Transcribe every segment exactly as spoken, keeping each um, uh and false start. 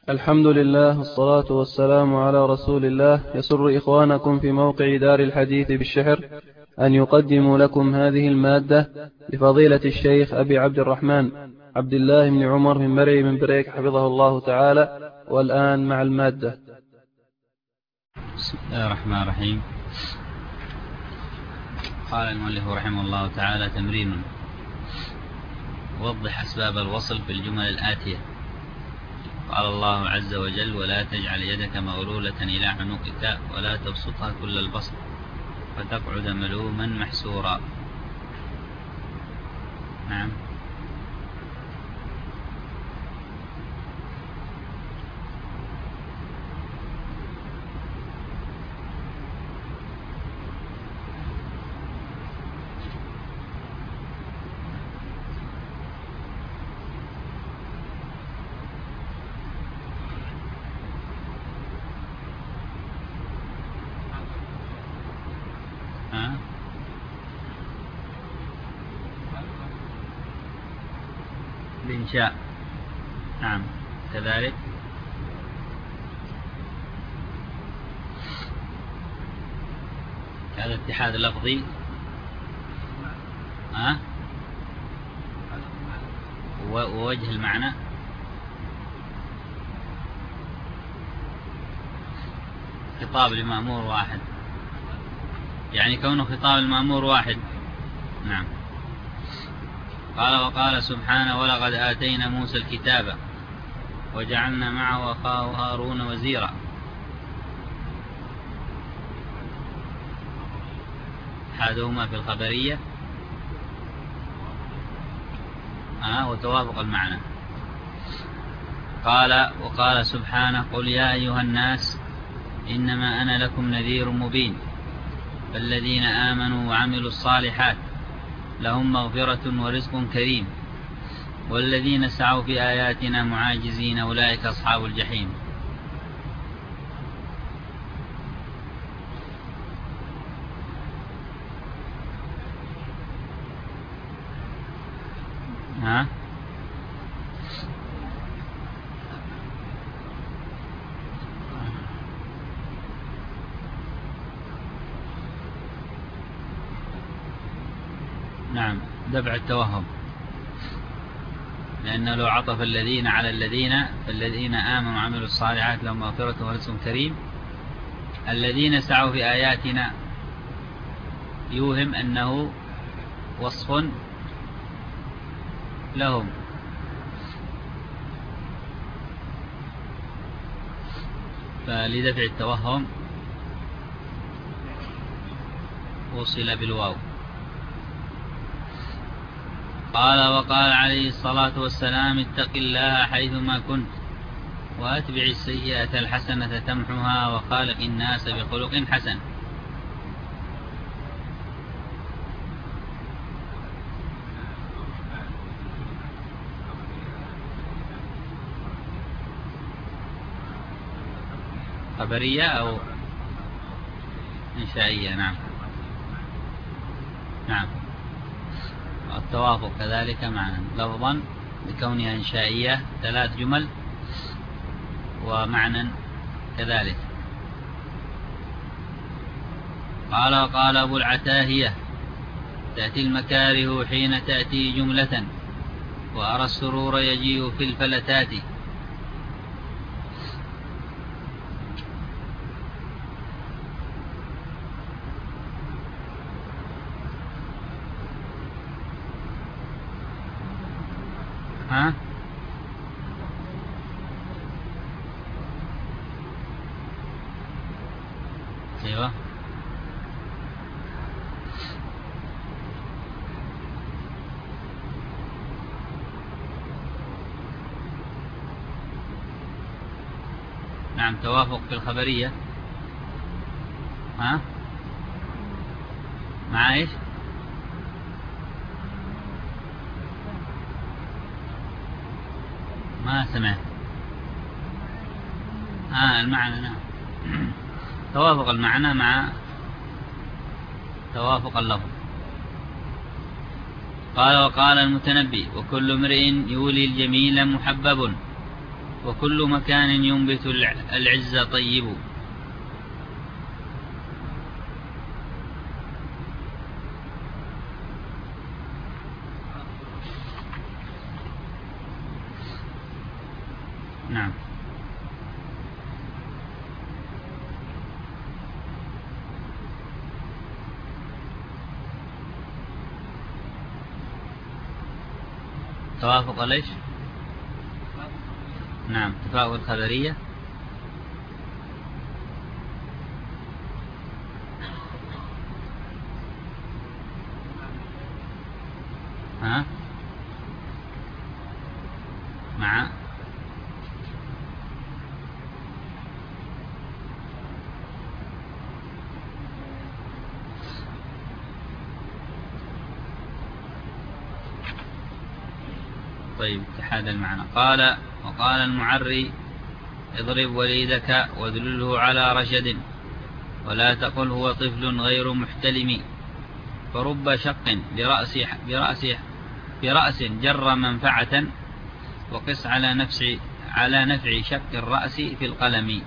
الحمد لله والصلاة والسلام على رسول الله. يسر إخوانكم في موقع دار الحديث بالشحر أن يقدموا لكم هذه المادة لفضيلة الشيخ أبي عبد الرحمن عبد الله بن عمر من مرعي من بريك حفظه الله تعالى. والآن مع المادة. بسم الله الرحمن الرحيم. قال المؤلف رحمه الله تعالى: تمرين: وضح أسباب الوصل في الجمل الآتية. قال الله عز وجل: ولا تجعل يدك مغلولة إلى عنقك ولا تبسطها كل البسط فتقعد ملوما محسورا. نعم. ها؟ الإنشاء. نعم كذلك. هذا اتحاد لفظي. ها؟ ووجه المعنى. خطاب لمأمور واحد، يعني كونه خطاب المأمور واحد. نعم. قال: وقال سبحانه: ولقد آتينا موسى الكتاب وجعلنا معه أخاه هارون وزيرا. أحدهما في الخبرية آه وتوافق المعنى. قال: وقال سبحانه: قل يا أيها الناس إنما أنا لكم نذير مبين فالذين آمنوا وعملوا الصالحات لهم مغفرة ورزق كريم والذين سعوا في آياتنا معاجزين أولئك أصحاب الجحيم. ها؟ نعم، دفع التوهم، لأنه لو عطف الذين على الذين فالذين آمنوا وعملوا الصالحات لهم مغفرة ورزق كريم. الذين سعوا في آياتنا يوهم أنه وصف لهم، فلدفع التوهم وصل بالواو. قال: وقال عليه الصلاة والسلام: اتق الله حيثما كنت وأتبع السيئة الحسنة تمحها وخالق الناس بخلق حسن. خبرية أو إنشائية. نعم نعم. التوافق كذلك معنى لفظا بكونها إنشائية ثلاث جمل، ومعنى كذلك. قال: وقال أبو العتاهية: تأتي المكاره حين تأتي جملة وأرى السرور يجيء في الفلتات. ها؟ ايوه. نعم، توافق في الخبرية. ها؟ مع ايش؟ ما سمعت. آه المعنى. نعم. توافق المعنى مع توافق اللفظ. قال: وقال المتنبي: وكل امرئ يولي الجميل محبب وكل مكان ينبت العز طيب. نعم. توافق ليش؟ نعم، تفاوت الخبرية. ها؟ مع طيب اتحاد المعنى. قال وقال المعري اضرب وليدك وادلله على رشد ولا تقل هو طفل غير محتلم، فرب شق برأس برأس برأس جر منفعة، وقس على نفع على نفع شق الرأس في القلم.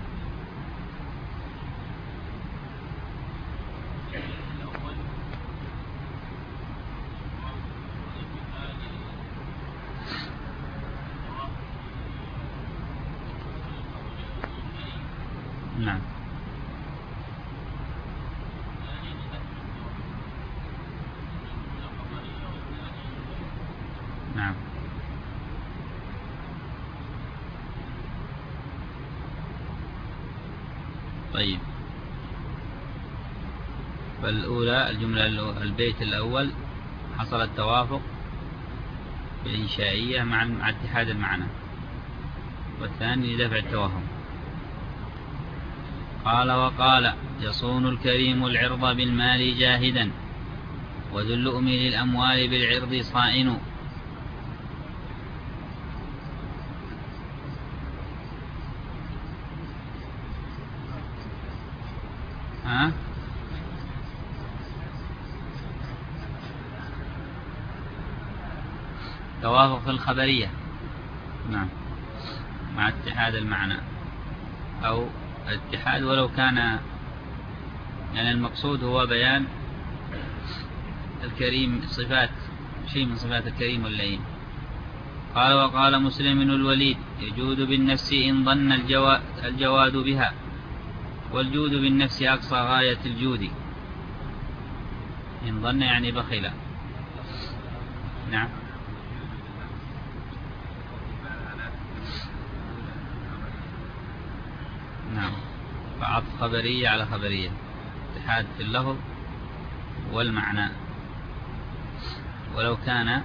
نعم. نعم. طيب، فالأولى الجملة البيت الأول حصل التوافق بالإنشائية مع مع اتحاد المعنى، والثاني لدفع التوهم. قال وقال يصون الكريم العرض بالمال جاهدا، وذو اللؤم للأموال بالعرض صائن. ها؟ توافق في الخبرية. نعم، مع اتحاد المعنى، أو الاتحاد ولو كان يعني المقصود هو بيان الكريم صفات شيء من صفات الكريم واللئيم. قال وقال مسلم الوليد يجود بالنفس إن ظن الجواد, الجواد بها، والجود بالنفس أقصى غاية الجود. إن ظن يعني بخيلا. نعم. نعم، فعطف خبرية على خبرية، اتحاد في اللفظ والمعنى، ولو كان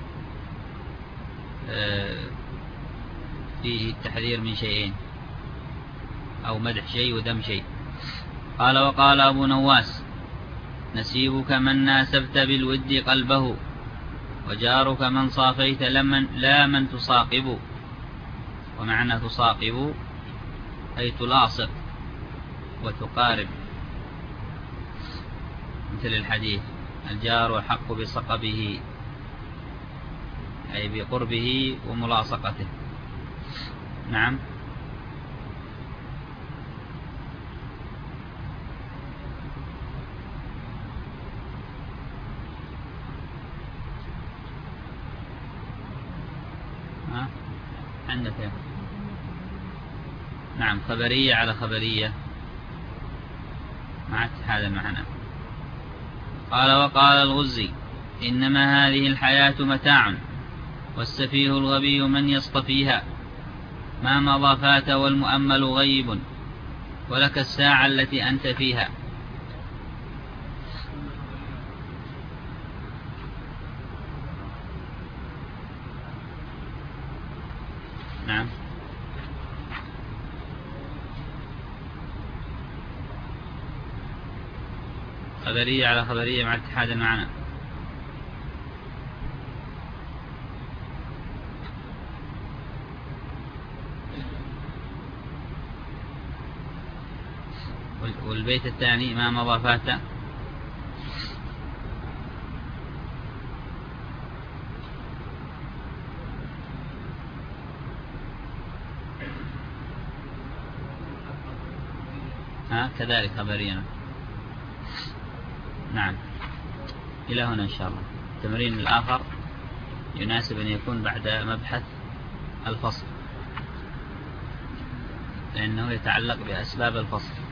فيه التحذير من شيئين، أو مدح شيء وذم شيء. قال وقال أبو نواس نسيبك من ناسبت بالود قلبه، وجارك من صافيت لمن لا من تصاقب. ومعنى تصاقب أي تلاصق وتقارب، مثل الحديث الجار الحق بصقبه، أي بقربه وملاصقته. نعم. ها؟ عندك يا. نعم، خبرية على خبرية مع اتحاد المعنى. قال وقال الغزي إنما هذه الحياة متاع، والسفيه الغبي من يصطفيها، ما مضى فات والمؤمل غيب، ولك الساعة التي أنت فيها. نعم. خبرية على خبرية مع اتحاد المعنى. والبيت الثاني ما مضى فات ها كذلك خبريا. نعم. إلى هنا إن شاء الله. التمرين الآخر يناسب أن يكون بعد مبحث الفصل، لأنه يتعلق بأسباب الفصل.